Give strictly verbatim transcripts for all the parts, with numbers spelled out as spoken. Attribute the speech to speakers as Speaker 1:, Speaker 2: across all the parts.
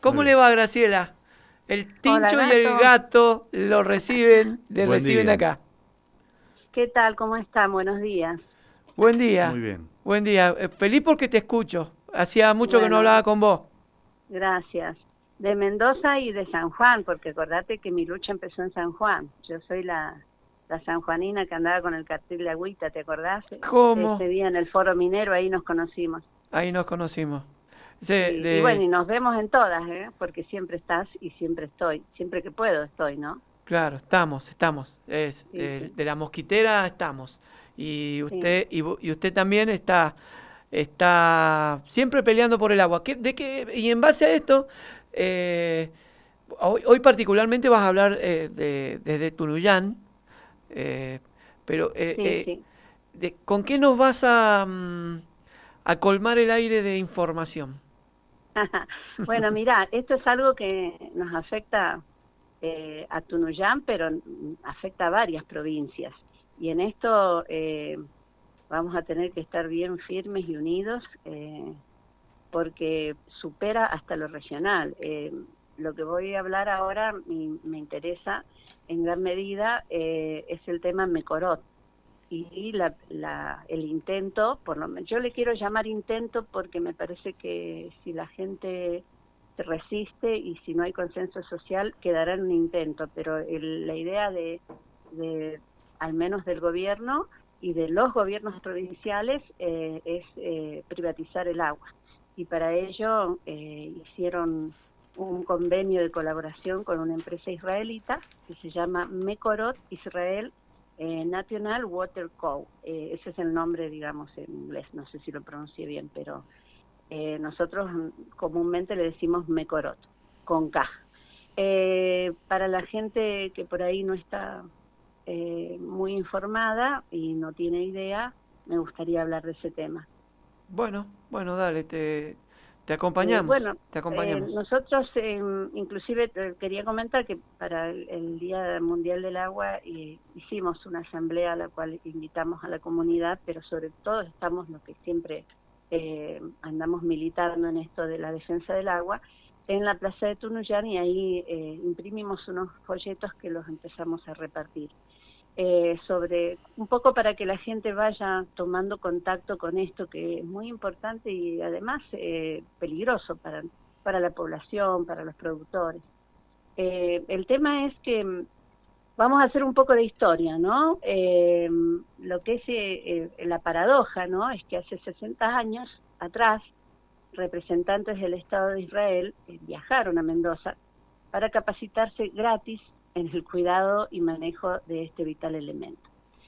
Speaker 1: ¿Cómo le va, Graciela? El Tincho
Speaker 2: Hola,
Speaker 1: y el
Speaker 2: gato.
Speaker 1: gato lo reciben, le
Speaker 3: Buen
Speaker 1: reciben
Speaker 3: día.
Speaker 1: acá.
Speaker 2: ¿Qué tal? ¿Cómo están? Buenos días.
Speaker 1: Buen
Speaker 3: Muy
Speaker 1: día,
Speaker 3: bien.
Speaker 1: buen día. Eh, Feliz porque te escucho. Hacía mucho que no
Speaker 2: Bueno,
Speaker 1: hablaba con vos.
Speaker 2: gracias. De Mendoza y de San Juan, porque acordate que mi lucha empezó en San Juan. Yo soy la, la sanjuanina que andaba con el cartel de agüita, ¿te acordás?
Speaker 1: ¿Cómo?
Speaker 2: Ese día en el Foro Minero, ahí nos conocimos.
Speaker 1: Ahí nos conocimos. Sí,
Speaker 2: Sí. Y bueno,
Speaker 1: de,
Speaker 2: y nos vemos en todas, ¿eh? Porque siempre estás y siempre estoy. Siempre que puedo estoy, ¿no?
Speaker 1: claro, estamos, estamos. Es,
Speaker 2: Sí,
Speaker 1: eh,
Speaker 2: sí,
Speaker 1: de la mosquitera estamos. Y
Speaker 2: sí.
Speaker 1: usted, y, vo- y usted también está, está siempre peleando por el agua. ¿Qué- de qué, y en base a esto, eh, hoy, hoy particularmente vas a hablar eh, de, desde Tunuyán. Eh, pero, eh,
Speaker 2: Sí,
Speaker 1: eh,
Speaker 2: sí.
Speaker 1: de- ¿con qué nos vas a, mm, a colmar el aire de información?
Speaker 2: Bueno, mira, esto es algo que nos afecta eh, a Tunuyán, pero mm, afecta a varias provincias. Y en esto eh, vamos a tener que estar bien firmes y unidos eh, porque supera hasta lo regional. Eh, lo que voy a hablar ahora me, me interesa en gran medida eh, es el tema Mecorot y la, la, el intento, por lo menos yo le quiero llamar intento porque me parece que si la gente se resiste y si no hay consenso social quedará en un intento, pero el, la idea de, de, al menos del gobierno y de los gobiernos provinciales eh, es eh, privatizar el agua y para ello eh, hicieron un convenio de colaboración con una empresa israelita que se llama Mekorot Israel eh, National Water Co. Eh, ese es el nombre, digamos, en inglés, no sé si lo pronuncié bien, pero eh, nosotros comúnmente le decimos Mekorot, con K. Eh, para la gente que por ahí no está eh, muy informada y no tiene idea, me gustaría hablar de ese tema.
Speaker 1: Bueno, bueno, dale, te, te
Speaker 2: Eh,
Speaker 1: acompañamos,
Speaker 2: bueno,
Speaker 1: te
Speaker 2: eh,
Speaker 1: acompañamos.
Speaker 2: nosotros eh, inclusive te quería comentar que para el, el Día Mundial del Agua eh, hicimos una asamblea a la cual invitamos a la comunidad, pero sobre todo estamos los que siempre eh, andamos militando en esto de la defensa del agua, en la Plaza de Tunuyán y ahí eh, imprimimos unos folletos que los empezamos a repartir. Eh, sobre un poco para que la gente vaya tomando contacto con esto que es muy importante y además eh, peligroso para, para la población, para los productores. Eh, el tema es que mm, vamos a hacer un poco de historia, ¿no? Eh, lo que es eh, eh, la paradoja, ¿no? Es que hace sesenta años atrás representantes del Estado de Israel eh, viajaron a Mendoza para capacitarse gratis en el cuidado y manejo de este vital elemento.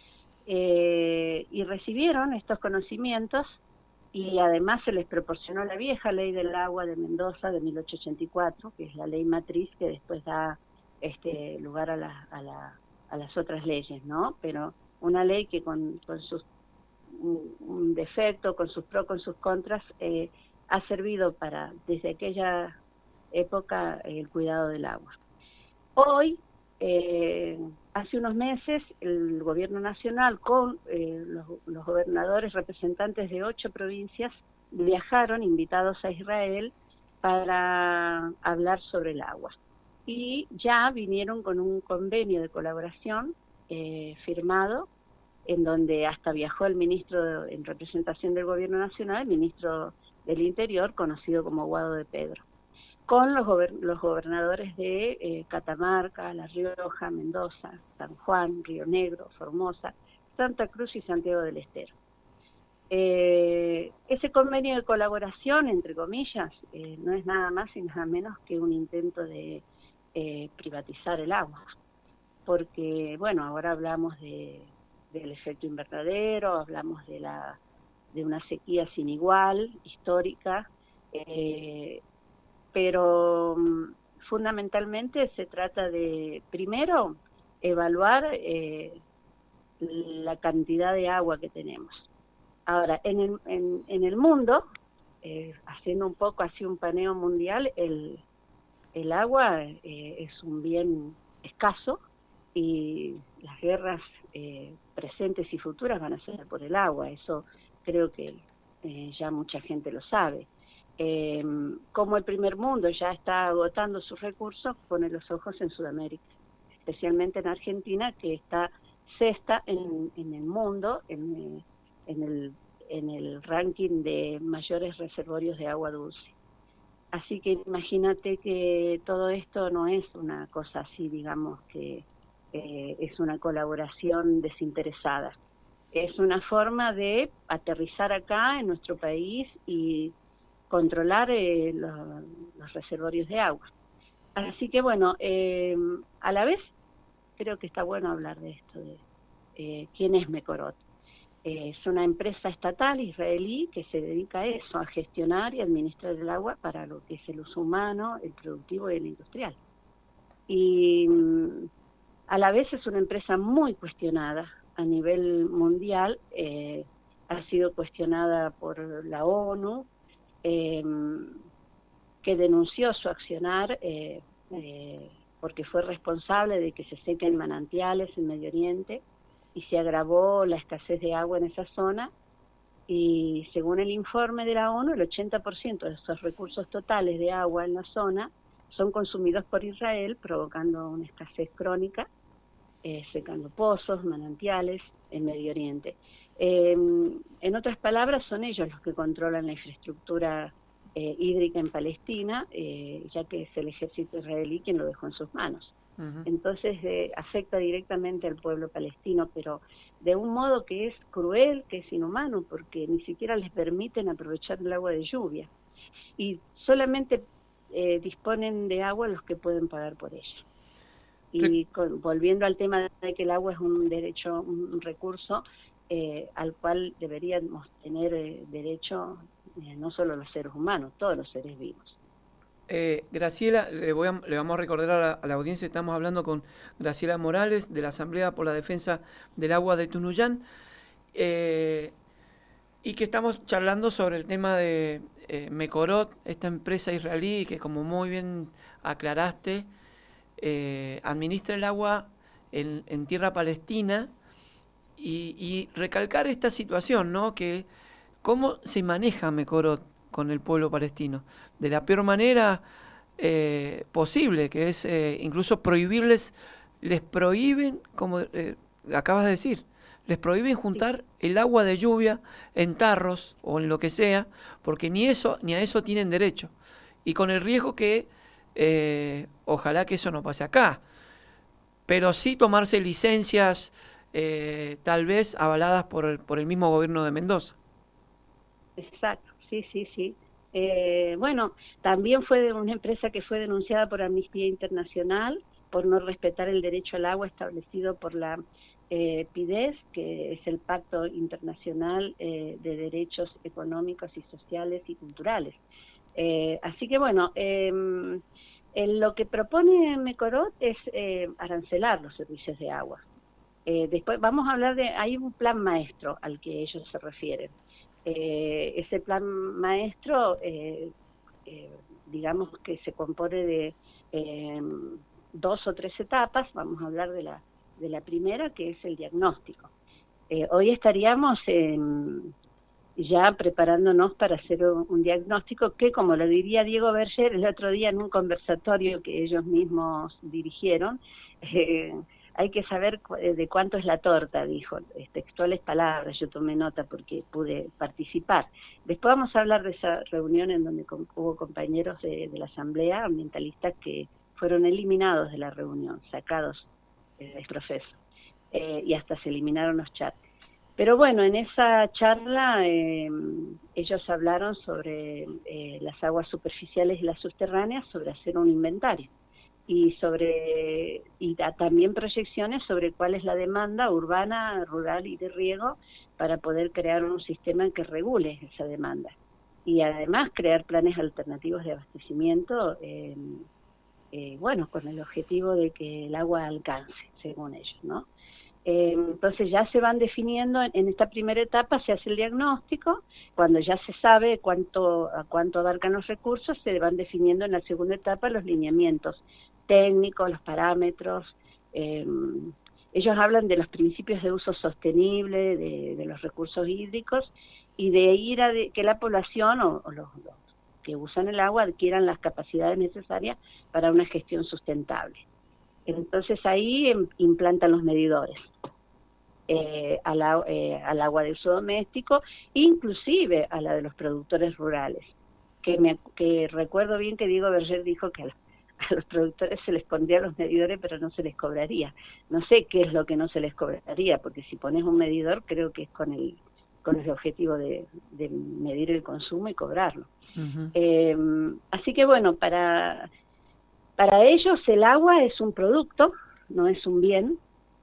Speaker 2: Eh, y recibieron estos conocimientos y además se les proporcionó la vieja ley del agua de Mendoza de mil ochocientos ochenta y cuatro, que es la ley matriz que después da este lugar a, la, a, la, a las otras leyes, ¿no? Pero una ley que con, con sus un, un defecto, con sus pros, con sus contras, eh, ha servido para, desde aquella época, el cuidado del agua. Hoy, eh, hace unos meses, el gobierno nacional con eh, los, los gobernadores representantes de ocho provincias viajaron, invitados a Israel, para hablar sobre el agua. Y ya vinieron con un convenio de colaboración eh, firmado, en donde hasta viajó el ministro en representación del gobierno nacional, el ministro del Interior, conocido como Guado de Pedro, con los, gober los gobernadores de eh, Catamarca, La Rioja, Mendoza, San Juan, Río Negro, Formosa, Santa Cruz y Santiago del Estero. Eh, ese convenio de colaboración, entre comillas, eh, no es nada más y nada menos que un intento de eh, privatizar el agua, porque, bueno, ahora hablamos de, del efecto invernadero, hablamos de, la, de una sequía sin igual, histórica, eh, pero fundamentalmente se trata de, primero, evaluar eh, la cantidad de agua que tenemos. Ahora, en el, en, en el mundo, eh, haciendo un poco así un paneo mundial, el, el agua eh, es un bien escaso y las guerras eh, presentes y futuras van a ser por el agua, eso creo que eh, ya mucha gente lo sabe. eh, como el primer mundo ya está agotando sus recursos, pone los ojos en Sudamérica, especialmente en Argentina, que está sexta en, en el mundo, en, en, el, en el ranking de mayores reservorios de agua dulce. Así que imagínate que todo esto no es una cosa así, digamos, que eh, es una colaboración desinteresada. Es una forma de aterrizar acá en nuestro país y controlar eh, los, los reservorios de agua. Así que bueno, eh, a la vez creo que está bueno hablar de esto, de eh, quién es Mekorot. Eh, es una empresa estatal israelí que se dedica a eso, a gestionar y administrar el agua para lo que es el uso humano, el productivo y el industrial. Y mm, a la vez es una empresa muy cuestionada a nivel mundial, eh, ha sido cuestionada por la ONU, eh, que denunció su accionar eh, eh, porque fue responsable de que se sequen manantiales en Medio Oriente y se agravó la escasez de agua en esa zona, y según el informe de la ONU, el ochenta por ciento de esos recursos totales de agua en la zona son consumidos por Israel, provocando una escasez crónica, eh, secando pozos, manantiales en Medio Oriente. Eh, en otras palabras, son ellos los que controlan la infraestructura eh, hídrica en Palestina, eh, ya que es el ejército israelí quien lo dejó en sus manos. Uh-huh. Entonces eh, afecta directamente al pueblo palestino, pero de un modo que es cruel, que es inhumano, porque ni siquiera les permiten aprovechar el agua de lluvia. Y solamente eh, disponen de agua los que pueden pagar por ella. Y con, volviendo al tema de que el agua es un derecho, un recurso eh, al cual deberíamos tener eh, derecho eh, no solo los seres humanos, todos los seres vivos.
Speaker 1: Eh, Graciela, le, voy a, le vamos a recordar a la, a la audiencia, estamos hablando con Graciela Morales de la Asamblea por la Defensa del Agua de Tunuyán, eh, y que estamos charlando sobre el tema de eh, Mekorot, esta empresa israelí que, como muy bien aclaraste, eh, administra el agua en, en tierra palestina, y, y recalcar esta situación, ¿no? Que cómo se maneja Mekorot con el pueblo palestino, de la peor manera eh, posible, que es eh, incluso prohibirles, les prohíben, como eh, acabas de decir, les prohíben juntar el agua de lluvia en tarros o en lo que sea, porque ni eso ni a eso tienen derecho. Y con el riesgo que, eh, ojalá que eso no pase acá, pero sí tomarse licencias, eh, tal vez avaladas por el, por el mismo gobierno de Mendoza.
Speaker 2: Exacto. Sí, sí, sí. Eh, bueno, también fue de una empresa que fue denunciada por Amnistía Internacional por no respetar el derecho al agua establecido por la eh, P I D E S, que es el Pacto Internacional eh, de Derechos Económicos y Sociales y Culturales. Eh, así que bueno, eh, en lo que propone Mekorot es eh, arancelar los servicios de agua. Eh, después vamos a hablar de, hay un plan maestro al que ellos se refieren. Eh, ese plan maestro, eh, eh, digamos que se compone de eh, dos o tres etapas. Vamos a hablar de la, de la primera, que es el diagnóstico. Eh, hoy estaríamos en, ya preparándonos para hacer un, un diagnóstico que, como lo diría Diego Berger el otro día en un conversatorio que ellos mismos dirigieron, eh, hay que saber de cuánto es la torta, dijo, textuales palabras, yo tomé nota porque pude participar. Después vamos a hablar de esa reunión en donde hubo compañeros de, de la Asamblea, ambientalistas, que fueron eliminados de la reunión, sacados del proceso, eh, y hasta se eliminaron los chats. Pero bueno, en esa charla eh, ellos hablaron sobre eh, las aguas superficiales y las subterráneas, sobre hacer un inventario. y sobre y da, también proyecciones sobre cuál es la demanda urbana, rural y de riego para poder crear un sistema que regule esa demanda. Y además crear planes alternativos de abastecimiento, eh, eh, bueno, con el objetivo de que el agua alcance, según ellos, ¿no? Eh, entonces ya se van definiendo, en, en esta primera etapa se hace el diagnóstico, cuando ya se sabe cuánto a cuánto abarcan los recursos, se van definiendo en la segunda etapa los lineamientos técnicos, los parámetros. Eh, ellos hablan de los principios de uso sostenible, de, de los recursos hídricos, y de ir a de, que la población o, o los, los que usan el agua adquieran las capacidades necesarias para una gestión sustentable. Entonces ahí em, implantan los medidores eh, al, eh, al agua de uso doméstico, inclusive a la de los productores rurales, que, me, que recuerdo bien que Diego Berger dijo que a los, a los productores se les pondría los medidores pero no se les cobraría. No sé qué es lo que no se les cobraría, porque si pones un medidor creo que es con el con el objetivo de, de medir el consumo y cobrarlo. Uh-huh. Eh, así que bueno, para, para ellos el agua es un producto, no es un bien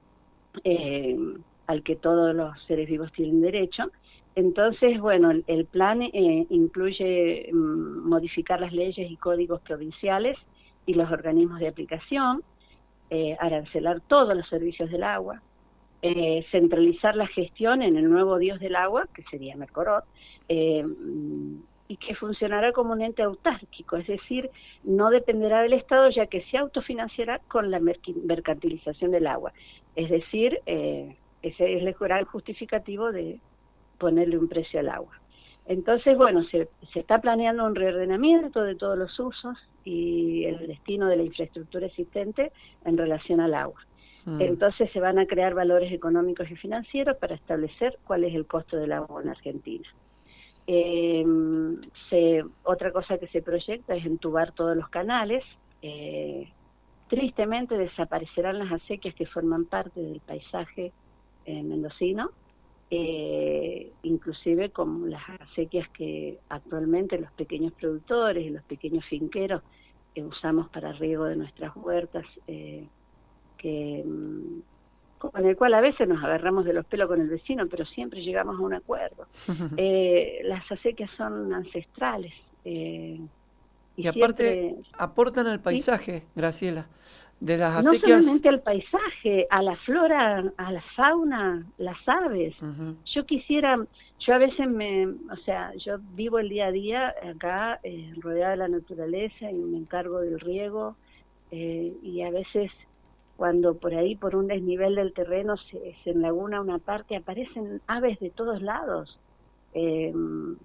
Speaker 2: eh, al que todos los seres vivos tienen derecho. Entonces, bueno, el, el plan eh, incluye mm, modificar las leyes y códigos provinciales y los organismos de aplicación, eh, arancelar todos los servicios del agua, Eh, centralizar la gestión en el nuevo dios del agua, que sería Mercorot, eh, y que funcionará como un ente autárquico, es decir, no dependerá del Estado, ya que se autofinanciará con la mercantilización del agua. Es decir, eh, ese es el gran justificativo de ponerle un precio al agua. Entonces, bueno, se, se está planeando un reordenamiento de todos los usos y el destino de la infraestructura existente en relación al agua. Entonces se van a crear valores económicos y financieros para establecer cuál es el costo del agua en Argentina. Eh, se, otra cosa que se proyecta es entubar todos los canales. Eh, tristemente desaparecerán las acequias que forman parte del paisaje eh, mendocino, eh, inclusive como las acequias que actualmente los pequeños productores y los pequeños finqueros eh, usamos para riego de nuestras huertas, eh, que, con el cual a veces nos agarramos de los pelos con el vecino, pero siempre llegamos a un acuerdo. Eh, las acequias son ancestrales. Eh,
Speaker 1: y, y aparte siempre, aportan al paisaje, ¿sí? Graciela, de las acequias...
Speaker 2: No solamente al paisaje, a la flora, a la fauna, las aves. Uh-huh. Yo quisiera, yo a veces me, o sea, yo vivo el día a día acá, eh, rodeada de la naturaleza, y me encargo del riego, eh, y a veces... cuando por ahí, por un desnivel del terreno, se, se enlaguna una parte, aparecen aves de todos lados. Eh,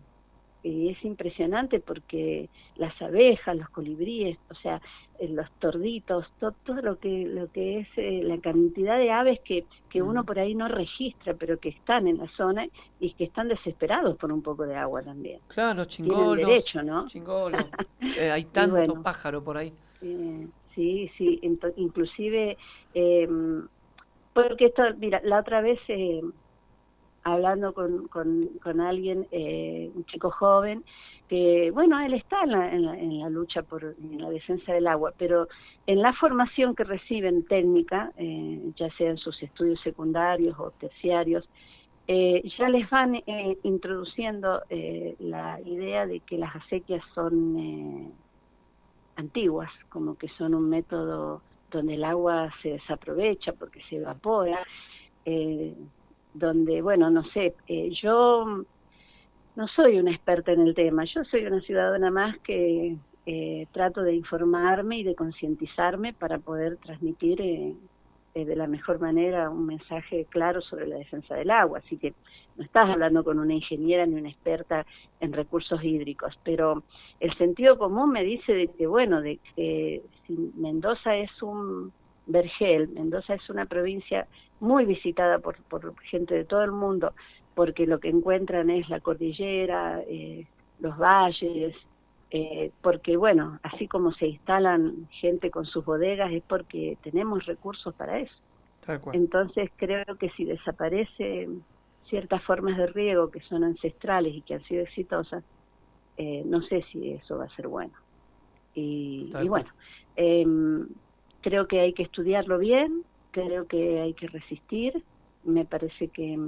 Speaker 2: y es impresionante porque las abejas, los colibríes, o sea, eh, los torditos, to, todo lo que lo que es eh, la cantidad de aves que, que uno por ahí no registra, pero que están en la zona y que están desesperados por un poco de agua también.
Speaker 1: Claro, chingolos.
Speaker 2: Tienen derecho, ¿no?
Speaker 1: Chingolos. eh, hay tanto bueno, pájaro por ahí.
Speaker 2: Eh, Sí, sí, inclusive, eh, porque esto, mira, la otra vez, eh, hablando con, con, con alguien, eh, un chico joven, que, bueno, él está en la, en la, en la lucha por en la defensa del agua, pero en la formación que reciben técnica, eh, ya sea en sus estudios secundarios o terciarios, eh, ya les van eh, introduciendo eh, la idea de que las acequias son... Eh, antiguas, como que son un método donde el agua se desaprovecha porque se evapora, eh, donde, bueno, no sé, eh, yo no soy una experta en el tema, yo soy una ciudadana más que eh, trato de informarme y de concientizarme para poder transmitir eh, eh, de la mejor manera un mensaje claro sobre la defensa del agua, así que no estás hablando con una ingeniera ni una experta en recursos hídricos, pero el sentido común me dice de que, bueno, de que si Mendoza es un vergel, Mendoza es una provincia muy visitada por, por gente de todo el mundo, porque lo que encuentran es la cordillera, eh, los valles, eh, porque, bueno, así como se instalan gente con sus bodegas es porque tenemos recursos para eso. Entonces creo que si desaparece ciertas formas de riego que son ancestrales y que han sido exitosas, eh, no sé si eso va a ser bueno. Y, y bueno, eh, creo que hay que estudiarlo bien, creo que hay que resistir, me parece que,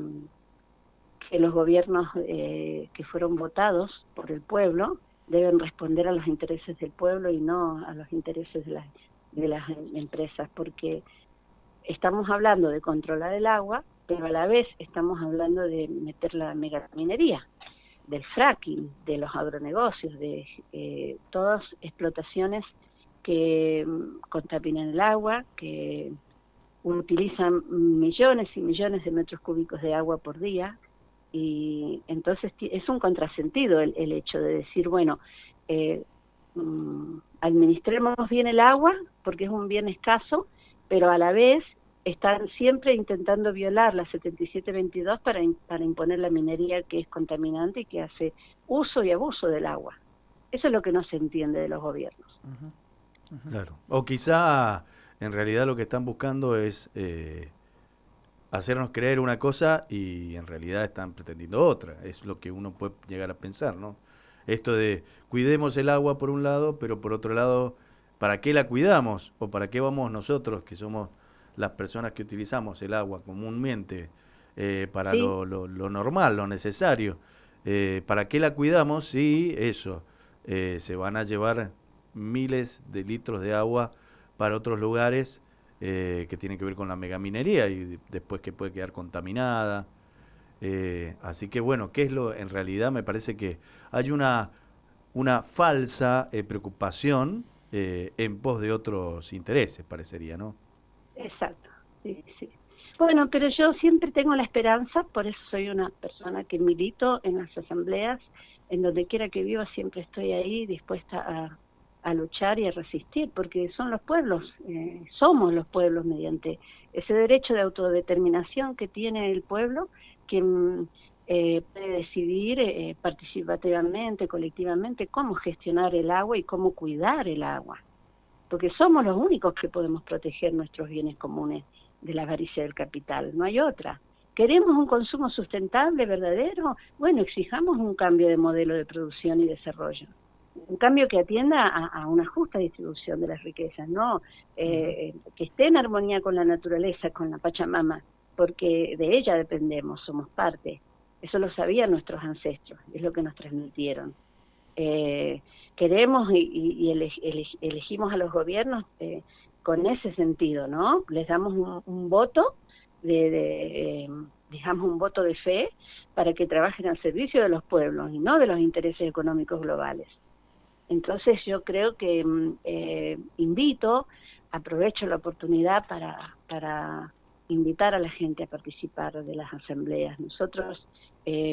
Speaker 2: que los gobiernos eh, que fueron votados por el pueblo deben responder a los intereses del pueblo y no a los intereses de las, de las empresas, porque estamos hablando de controlar el agua, pero a la vez estamos hablando de meter la megaminería, del fracking, de los agronegocios, de eh, todas explotaciones que contaminan el agua, que utilizan millones y millones de metros cúbicos de agua por día, y entonces es un contrasentido el, el hecho de decir, bueno, eh, mm, administremos bien el agua, porque es un bien escaso, pero a la vez están siempre intentando violar la setenta y siete veintidós para, para imponer la minería que es contaminante y que hace uso y abuso del agua. Eso es lo que no se entiende de los gobiernos.
Speaker 3: Uh-huh. Uh-huh. Claro. O quizá en realidad lo que están buscando es eh, hacernos creer una cosa y en realidad están pretendiendo otra. Es lo que uno puede llegar a pensar, ¿no? Esto de cuidemos el agua por un lado, pero por otro lado, ¿para qué la cuidamos? ¿O para qué vamos nosotros, que somos las personas que utilizamos el agua comúnmente eh, para sí. lo, lo, lo normal, lo necesario? Eh, ¿Para qué la cuidamos si eso, eh, se van a llevar miles de litros de agua para otros lugares eh, que tienen que ver con la megaminería y después que puede quedar contaminada? Eh, así que bueno, ¿qué es lo? En realidad me parece que hay una, una falsa eh, preocupación eh, en pos de otros intereses, parecería, ¿no?
Speaker 2: Exacto, sí, sí. Bueno, pero yo siempre tengo la esperanza, por eso soy una persona que milito en las asambleas, en donde quiera que viva siempre estoy ahí dispuesta a, a luchar y a resistir, porque son los pueblos, eh, somos los pueblos mediante ese derecho de autodeterminación que tiene el pueblo, quien eh, puede decidir eh, participativamente, colectivamente, cómo gestionar el agua y cómo cuidar el agua, porque somos los únicos que podemos proteger nuestros bienes comunes de la avaricia del capital, no hay otra. ¿Queremos un consumo sustentable, verdadero? Bueno, exijamos un cambio de modelo de producción y desarrollo, un cambio que atienda a, a una justa distribución de las riquezas, ¿no? Eh, que esté en armonía con la naturaleza, con la Pachamama, porque de ella dependemos, somos parte. Eso lo sabían nuestros ancestros, es lo que nos transmitieron. Eh, queremos y, y, y eleg, eleg, elegimos a los gobiernos eh, con ese sentido, ¿no? Les damos un, un voto, de, de eh, digamos un voto de fe, para que trabajen al servicio de los pueblos y no de los intereses económicos globales. Entonces yo creo que eh, invito, aprovecho la oportunidad para, para invitar a la gente a participar de las asambleas. Nosotros eh,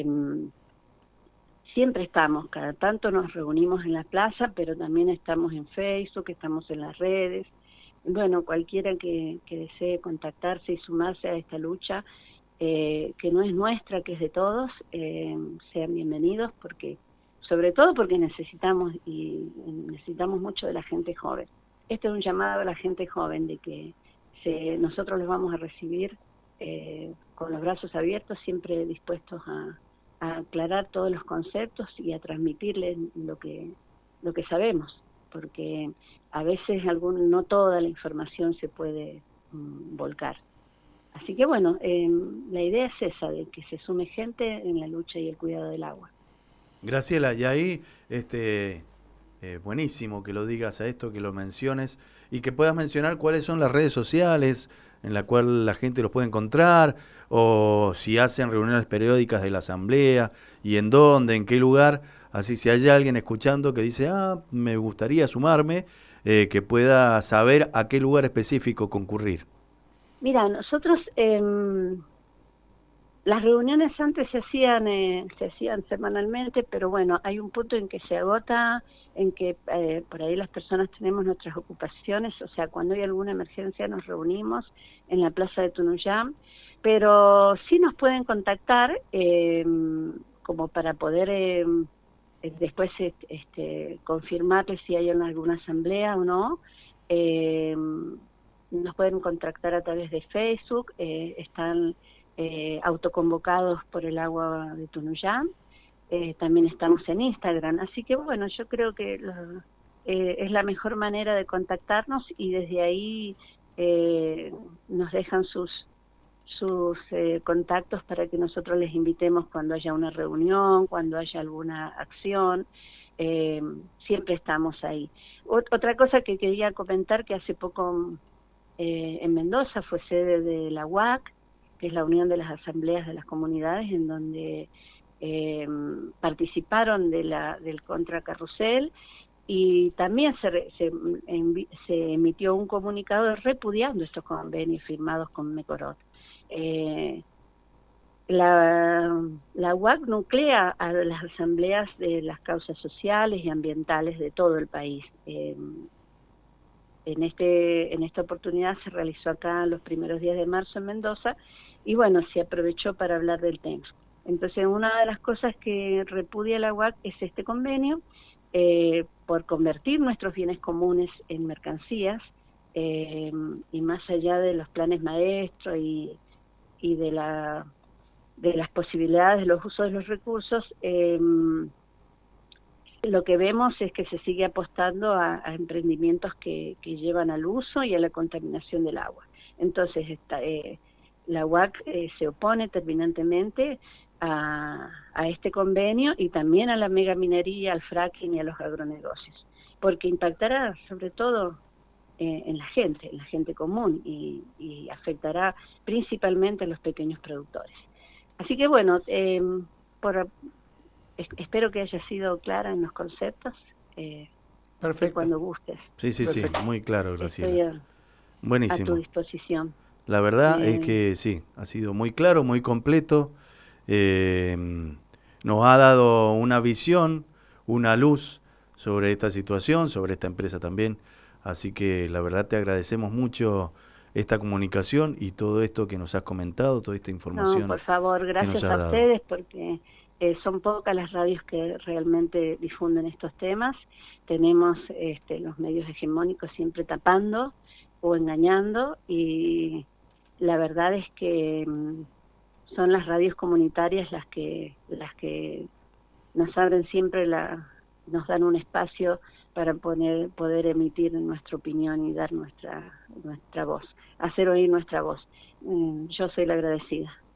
Speaker 2: siempre estamos, cada tanto nos reunimos en la plaza, pero también estamos en Facebook, estamos en las redes. Bueno, cualquiera que, que desee contactarse y sumarse a esta lucha, eh, que no es nuestra, que es de todos, eh, sean bienvenidos, porque sobre todo porque necesitamos y necesitamos mucho de la gente joven. Este es un llamado a la gente joven de que se, nosotros los vamos a recibir eh, con los brazos abiertos, siempre dispuestos a, a aclarar todos los conceptos y a transmitirles lo que lo que sabemos, porque a veces algún, no toda la información se puede um, volcar. Así que bueno, eh, la idea es esa, de que se sume gente en la lucha y el cuidado del agua.
Speaker 3: Graciela, y ahí, este, eh, buenísimo que lo digas a esto, que lo menciones, y que puedas mencionar cuáles son las redes sociales en las cuales la gente los puede encontrar, o si hacen reuniones periódicas de la asamblea, y en dónde, en qué lugar, así si hay alguien escuchando que dice, ah, me gustaría sumarme, eh, que pueda saber a qué lugar específico concurrir.
Speaker 2: Mira, nosotros... Eh, Las reuniones antes se hacían eh, se hacían semanalmente, pero bueno, hay un punto en que se agota, en que eh, por ahí las personas tenemos nuestras ocupaciones, o sea, cuando hay alguna emergencia nos reunimos en la plaza de Tunuyán, pero sí nos pueden contactar eh, como para poder eh, después este, confirmarles si hay alguna asamblea o no. Eh, nos pueden contactar a través de Facebook, eh, están... Eh, autoconvocados por el agua de Tunuyán, eh, también estamos en Instagram, así que bueno, yo creo que lo, eh, es la mejor manera de contactarnos y desde ahí eh, nos dejan sus sus eh, contactos para que nosotros les invitemos cuando haya una reunión, cuando haya alguna acción, eh, siempre estamos ahí. Ot otra cosa que quería comentar, que hace poco eh, en Mendoza fue sede de la U A C, que es la Unión de las Asambleas de las Comunidades, en donde eh, participaron de la, del contracarrusel, y también se, se, se emitió un comunicado repudiando estos convenios firmados con Mecorot. Eh, La, la U A C nuclea a las asambleas de las causas sociales y ambientales de todo el país. Eh, en, este, en esta oportunidad se realizó acá los primeros días de marzo en Mendoza y bueno, se aprovechó para hablar del tema. Entonces, una de las cosas que repudia la U A C es este convenio eh, por convertir nuestros bienes comunes en mercancías eh, y más allá de los planes maestros y, y de la de las posibilidades de los usos de los recursos, eh, lo que vemos es que se sigue apostando a, a emprendimientos que, que llevan al uso y a la contaminación del agua. Entonces, esta, eh, la U A C eh, se opone terminantemente a, a este convenio y también a la megaminería, al fracking y a los agronegocios, porque impactará sobre todo eh, en la gente, en la gente común y, y afectará principalmente a los pequeños productores. Así que bueno, eh, por, espero que haya sido clara en los conceptos. Eh,
Speaker 1: Perfecto.
Speaker 2: Cuando gustes.
Speaker 3: Sí, sí,
Speaker 1: Perfecto.
Speaker 3: sí, muy claro, Graciela.
Speaker 2: Estoy a,
Speaker 3: Buenísimo.
Speaker 2: a tu disposición.
Speaker 3: La verdad
Speaker 2: Eh,
Speaker 3: es que sí, ha sido muy claro, muy completo. Eh, nos ha dado una visión, una luz sobre esta situación, sobre esta empresa también. Así que la verdad te agradecemos mucho esta comunicación y todo esto que nos has comentado, toda esta información.
Speaker 2: No, por favor, gracias a
Speaker 3: dado.
Speaker 2: ustedes porque eh, son pocas las radios que realmente difunden estos temas. Tenemos este, los medios hegemónicos siempre tapando o engañando y la verdad es que mmm, son las radios comunitarias las que las que nos abren siempre la nos dan un espacio para poner, poder emitir nuestra opinión y dar nuestra nuestra voz, hacer oír nuestra voz. Mm, yo soy la agradecida.